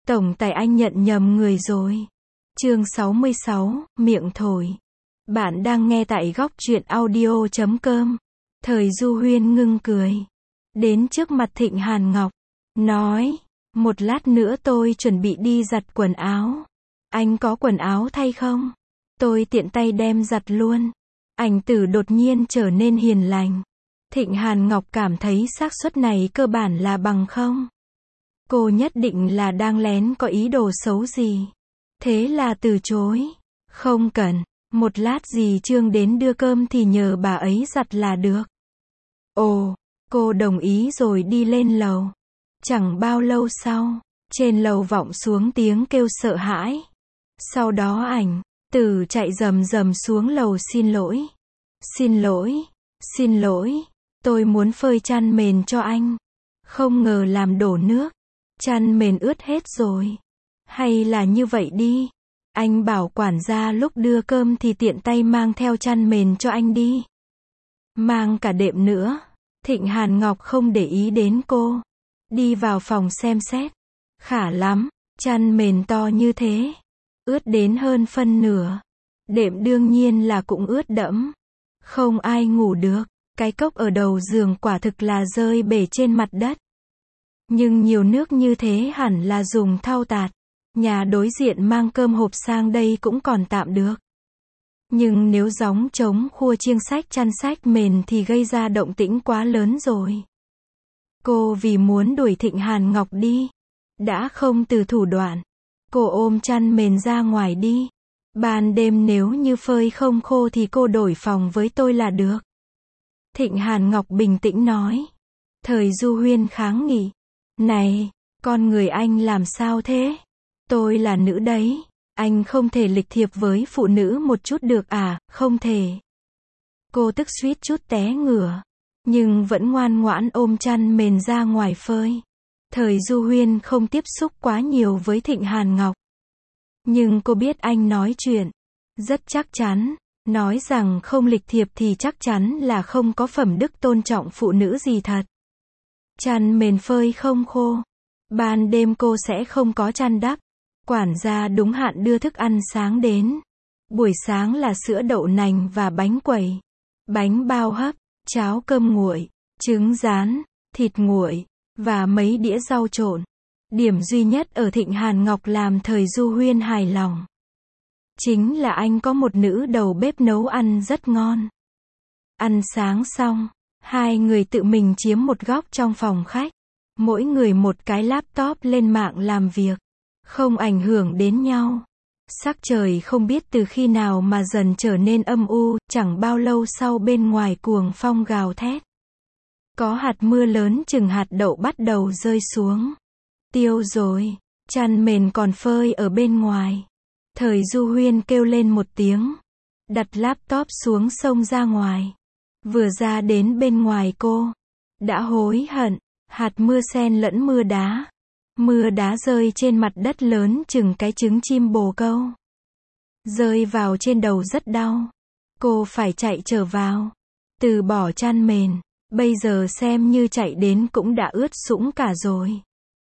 Tổng tài anh nhận nhầm người rồi. Chương 66, miệng thổi. Bạn đang nghe tại góc truyện audio.com. Thời Du Huyên ngưng cười. Đến trước mặt Thịnh Hàn Ngọc. Nói, một lát nữa tôi chuẩn bị đi giặt quần áo. Anh có quần áo thay không? Tôi tiện tay đem giặt luôn. Ảnh tử đột nhiên trở nên hiền lành. Thịnh Hàn Ngọc cảm thấy xác suất này cơ bản là bằng không. Cô nhất định là đang lén có ý đồ xấu gì. Thế là từ chối. Không cần, một lát dì Trương đến đưa cơm thì nhờ bà ấy giặt là được. Ồ, cô đồng ý rồi đi lên lầu. Chẳng bao lâu sau, trên lầu vọng xuống tiếng kêu sợ hãi. Sau đó Ảnh tử chạy rầm rầm xuống lầu xin lỗi. Xin lỗi, xin lỗi, tôi muốn phơi chăn mền cho anh. Không ngờ làm đổ nước. Chăn mền ướt hết rồi. Hay là như vậy đi. Anh bảo quản gia lúc đưa cơm thì tiện tay mang theo chăn mền cho anh đi. Mang cả đệm nữa. Thịnh Hàn Ngọc không để ý đến cô. Đi vào phòng xem xét. Khả lắm, chăn mền to như thế. Ướt đến hơn phân nửa. Đệm đương nhiên là cũng ướt đẫm. Không ai ngủ được. Cái cốc ở đầu giường quả thực là rơi bể trên mặt đất. Nhưng nhiều nước như thế hẳn là dùng thau tạt. Nhà đối diện mang cơm hộp sang đây cũng còn tạm được. Nhưng nếu gióng trống khua chiêng sách chăn sách mền thì gây ra động tĩnh quá lớn rồi. Cô vì muốn đuổi Thịnh Hàn Ngọc đi, đã không từ thủ đoạn. Cô ôm chăn mền ra ngoài đi. Ban đêm nếu như phơi không khô thì cô đổi phòng với tôi là được. Thịnh Hàn Ngọc bình tĩnh nói. Thời Du Huyên kháng nghị. Này, con người anh làm sao thế? Tôi là nữ đấy. Anh không thể lịch thiệp với phụ nữ một chút được à? Không thể. Cô tức suýt chút té ngửa. Nhưng vẫn ngoan ngoãn ôm chăn mền ra ngoài phơi. Thời Du Huyên không tiếp xúc quá nhiều với Thịnh Hàn Ngọc. Nhưng cô biết anh nói chuyện rất chắc chắn. Nói rằng không lịch thiệp thì chắc chắn là không có phẩm đức tôn trọng phụ nữ gì thật. Chăn mền phơi không khô. Ban đêm cô sẽ không có chăn đắp. Quản gia đúng hạn đưa thức ăn sáng đến. Buổi sáng là sữa đậu nành và bánh quẩy. Bánh bao hấp, cháo cơm nguội, trứng rán, thịt nguội, và mấy đĩa rau trộn. Điểm duy nhất ở Thịnh Hàn Ngọc làm Thời Du Huyên hài lòng. Chính là anh có một nữ đầu bếp nấu ăn rất ngon. Ăn sáng xong, hai người tự mình chiếm một góc trong phòng khách. Mỗi người một cái laptop lên mạng làm việc. Không ảnh hưởng đến nhau. Sắc trời không biết từ khi nào mà dần trở nên âm u, chẳng bao lâu sau bên ngoài cuồng phong gào thét. Có hạt mưa lớn chừng hạt đậu bắt đầu rơi xuống. Tiêu rồi, chăn mền còn phơi ở bên ngoài. Thời Du Huyên kêu lên một tiếng. Đặt laptop xuống xông ra ngoài. Vừa ra đến bên ngoài cô đã hối hận. Hạt mưa sen lẫn mưa đá. Mưa đá rơi trên mặt đất lớn chừng cái trứng chim bồ câu. Rơi vào trên đầu rất đau. Cô phải chạy trở vào. Từ bỏ chăn mền. Bây giờ xem như chạy đến cũng đã ướt sũng cả rồi.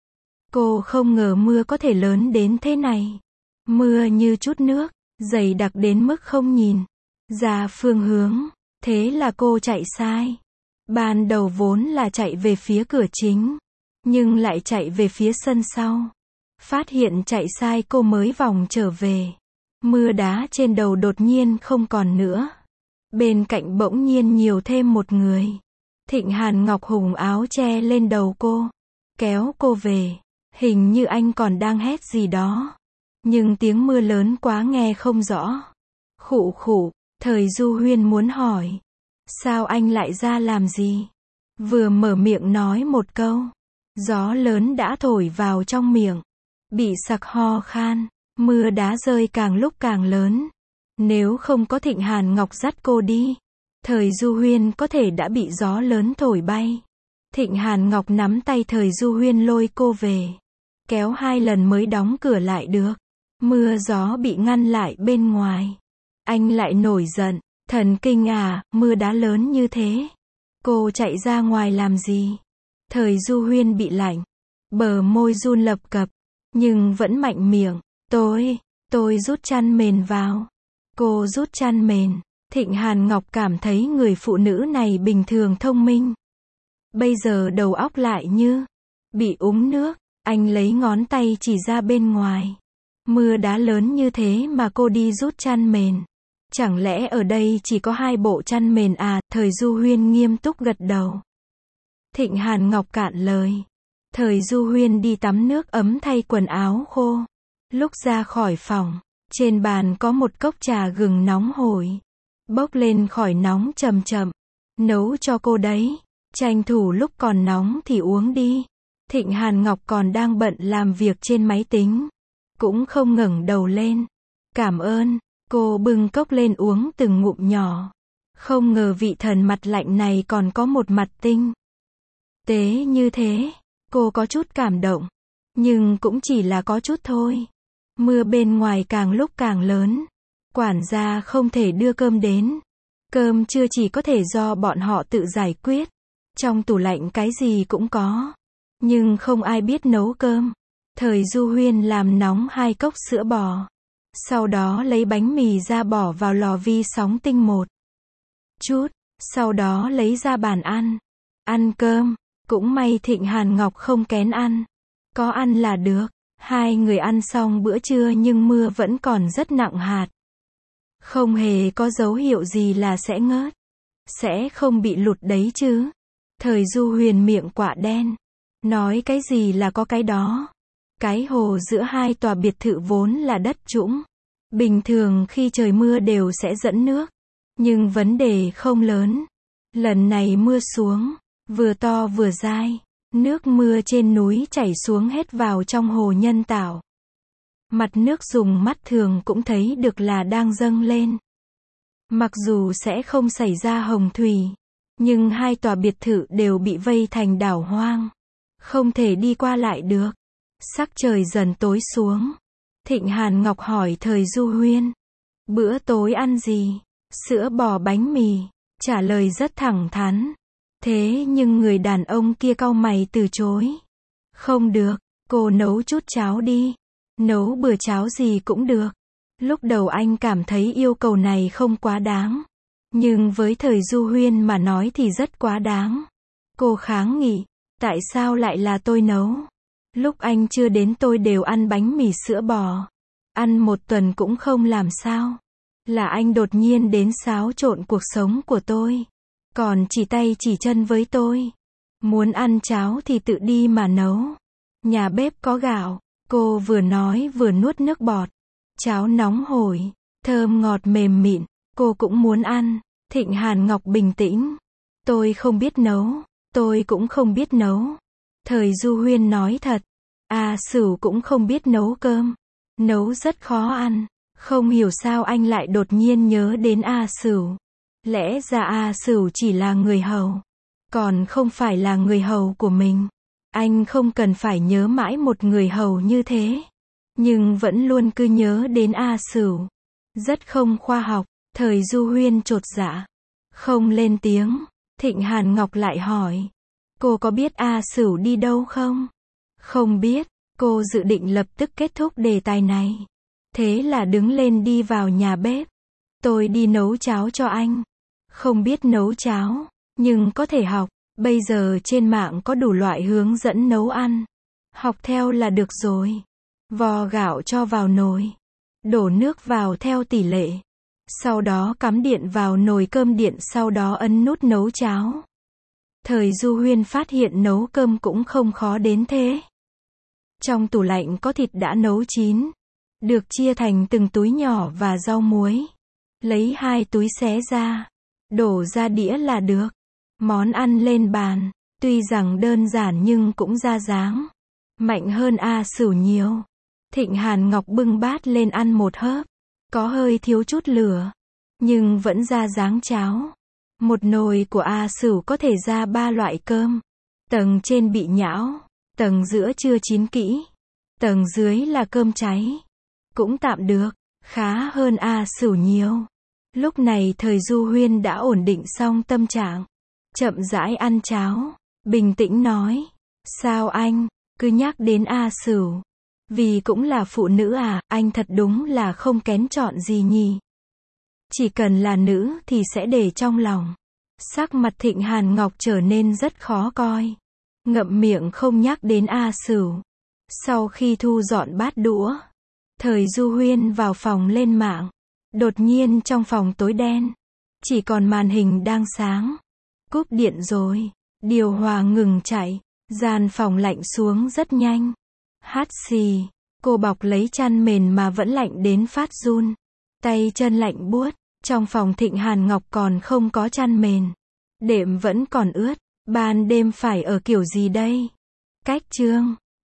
Cô không ngờ mưa có thể lớn đến thế này. Mưa như chút nước, dày đặc đến mức không nhìn ra phương hướng. Thế là cô chạy sai. Ban đầu vốn là chạy về phía cửa chính, nhưng lại chạy về phía sân sau. Phát hiện chạy sai cô mới vòng trở về. Mưa đá trên đầu đột nhiên không còn nữa. Bên cạnh bỗng nhiên nhiều thêm một người. Thịnh Hàn Ngọc hùng áo che lên đầu cô, kéo cô về. Hình như anh còn đang hét gì đó. Nhưng tiếng mưa lớn quá nghe không rõ. Khụ khụ, Thời Du Huyên muốn hỏi. Sao anh lại ra làm gì? Vừa mở miệng nói một câu. Gió lớn đã thổi vào trong miệng. Bị sặc ho khan. Mưa đá rơi càng lúc càng lớn. Nếu không có Thịnh Hàn Ngọc dắt cô đi, Thời Du Huyên có thể đã bị gió lớn thổi bay. Thịnh Hàn Ngọc nắm tay Thời Du Huyên lôi cô về. Kéo 2 lần mới đóng cửa lại được. Mưa gió bị ngăn lại bên ngoài. Anh lại nổi giận. Thần kinh à, mưa đá lớn như thế. Cô chạy ra ngoài làm gì? Thời Du Huyên bị lạnh. Bờ môi run lập cập. nhưng vẫn mạnh miệng. Tôi rút chăn mền vào. Cô rút chăn mền. Thịnh Hàn Ngọc cảm thấy người phụ nữ này bình thường thông minh. Bây giờ đầu óc lại như bị uống nước. Anh lấy ngón tay chỉ ra bên ngoài. Mưa đá lớn như thế mà cô đi rút chăn mền. Chẳng lẽ ở đây chỉ có 2 bộ chăn mền à? Thời Du Huyên nghiêm túc gật đầu. Thịnh Hàn Ngọc cạn lời. Thời Du Huyên đi tắm nước ấm thay quần áo khô. Lúc ra khỏi phòng, trên bàn có một cốc trà gừng nóng hổi. Bốc lên khỏi nóng chậm chậm. Nấu cho cô đấy. Tranh thủ lúc còn nóng thì uống đi. Thịnh Hàn Ngọc còn đang bận làm việc trên máy tính. Cũng không ngẩng đầu lên. Cảm ơn. Cô bưng cốc lên uống từng ngụm nhỏ. Không ngờ vị thần mặt lạnh này còn có một mặt tinh tế như thế. Cô có chút cảm động. Nhưng cũng chỉ là có chút thôi. Mưa bên ngoài càng lúc càng lớn. Quản gia không thể đưa cơm đến. Cơm trưa chỉ có thể do bọn họ tự giải quyết. Trong tủ lạnh cái gì cũng có. Nhưng không ai biết nấu cơm. Thời Du Huyên làm nóng 2 cốc sữa bò. Sau đó lấy bánh mì ra bỏ vào lò vi sóng tinh một chút. Sau đó lấy ra bàn ăn. Ăn cơm. Cũng may Thịnh Hàn Ngọc không kén ăn. Có ăn là được. 2 người ăn xong bữa trưa nhưng mưa vẫn còn rất nặng hạt. Không hề có dấu hiệu gì là sẽ ngớt. Sẽ không bị lụt đấy chứ. Thời Du Huyền miệng quạ đen. Nói cái gì là có cái đó. Cái hồ giữa 2 tòa biệt thự vốn là đất trũng. Bình thường khi trời mưa đều sẽ dẫn nước. Nhưng vấn đề không lớn. Lần này mưa xuống. Vừa to vừa dai. Nước mưa trên núi chảy xuống hết vào trong hồ nhân tạo. Mặt nước dùng mắt thường cũng thấy được là đang dâng lên. Mặc dù sẽ không xảy ra hồng thủy. Nhưng 2 tòa biệt thự đều bị vây thành đảo hoang. Không thể đi qua lại được. Sắc trời dần tối xuống. Thịnh Hàn Ngọc hỏi Thời Du Huyên. Bữa tối ăn gì? Sữa bò bánh mì. Trả lời rất thẳng thắn. Thế nhưng người đàn ông kia cau mày từ chối. Không được, cô nấu chút cháo đi. Nấu bữa cháo gì cũng được. Lúc đầu anh cảm thấy yêu cầu này không quá đáng. Nhưng với Thời Du Huyên mà nói thì rất quá đáng. Cô kháng nghị. Tại sao lại là tôi nấu? Lúc anh chưa đến tôi đều ăn bánh mì sữa bò. Ăn 1 tuần cũng không làm sao. Là anh đột nhiên đến xáo trộn cuộc sống của tôi. Còn chỉ tay chỉ chân với tôi. Muốn ăn cháo thì tự đi mà nấu. Nhà bếp có gạo. Cô vừa nói vừa nuốt nước bọt. Cháo nóng hổi, thơm ngọt mềm mịn. Cô cũng muốn ăn. Thịnh Hàn Ngọc bình tĩnh. Tôi không biết nấu. Tôi cũng không biết nấu. Thời Du Huyên nói thật. A Sửu cũng không biết nấu cơm. Nấu rất khó ăn. Không hiểu sao anh lại đột nhiên nhớ đến A Sửu. Lẽ ra A Sửu chỉ là người hầu. Còn không phải là người hầu của mình. Anh không cần phải nhớ mãi một người hầu như thế. Nhưng vẫn luôn cứ nhớ đến A Sửu. Rất không khoa học. Thời Du Huyên chột dạ. Không lên tiếng. Thịnh Hàn Ngọc lại hỏi. Cô có biết A Sửu đi đâu không? Không biết. Cô dự định lập tức kết thúc đề tài này. Thế là đứng lên đi vào nhà bếp. Tôi đi nấu cháo cho anh. Không biết nấu cháo. Nhưng có thể học. Bây giờ trên mạng có đủ loại hướng dẫn nấu ăn. Học theo là được rồi. Vò gạo cho vào nồi. Đổ nước vào theo tỷ lệ. Sau đó cắm điện vào nồi cơm điện, sau đó ấn nút nấu cháo. Thời Du Huyên phát hiện nấu cơm cũng không khó đến thế. Trong tủ lạnh có thịt đã nấu chín. Được chia thành từng túi nhỏ và rau muối. Lấy 2 túi xé ra. Đổ ra đĩa là được. Món ăn lên bàn. Tuy rằng đơn giản nhưng cũng ra dáng. Mạnh hơn A Sửu nhiều. Thịnh Hàn Ngọc bưng bát lên ăn một hớp. Có hơi thiếu chút lửa. Nhưng vẫn ra dáng cháo. Một nồi của A Sửu có thể ra 3 loại cơm. Tầng trên bị nhão. Tầng giữa chưa chín kỹ. Tầng dưới là cơm cháy. Cũng tạm được. Khá hơn A Sửu nhiều. Lúc này Thời Du Huyên đã ổn định xong tâm trạng. Chậm rãi ăn cháo. Bình tĩnh nói. Sao anh cứ nhắc đến A Sửu? Vì cũng là phụ nữ à, anh thật đúng là không kén chọn gì nhỉ. Chỉ cần là nữ thì sẽ để trong lòng. Sắc mặt Thịnh Hàn Ngọc trở nên rất khó coi. Ngậm miệng không nhắc đến A Sửu. Sau khi thu dọn bát đũa, Thời Du Huyên vào phòng lên mạng. Đột nhiên trong phòng tối đen, chỉ còn màn hình đang sáng. Cúp điện rồi, điều hòa ngừng chạy, gian phòng lạnh xuống rất nhanh. Hát xì, cô bọc lấy chăn mền mà vẫn lạnh đến phát run. Tay chân lạnh buốt, trong phòng Thịnh Hàn Ngọc còn không có chăn mền. Đệm vẫn còn ướt, ban đêm phải ở kiểu gì đây? Cách chương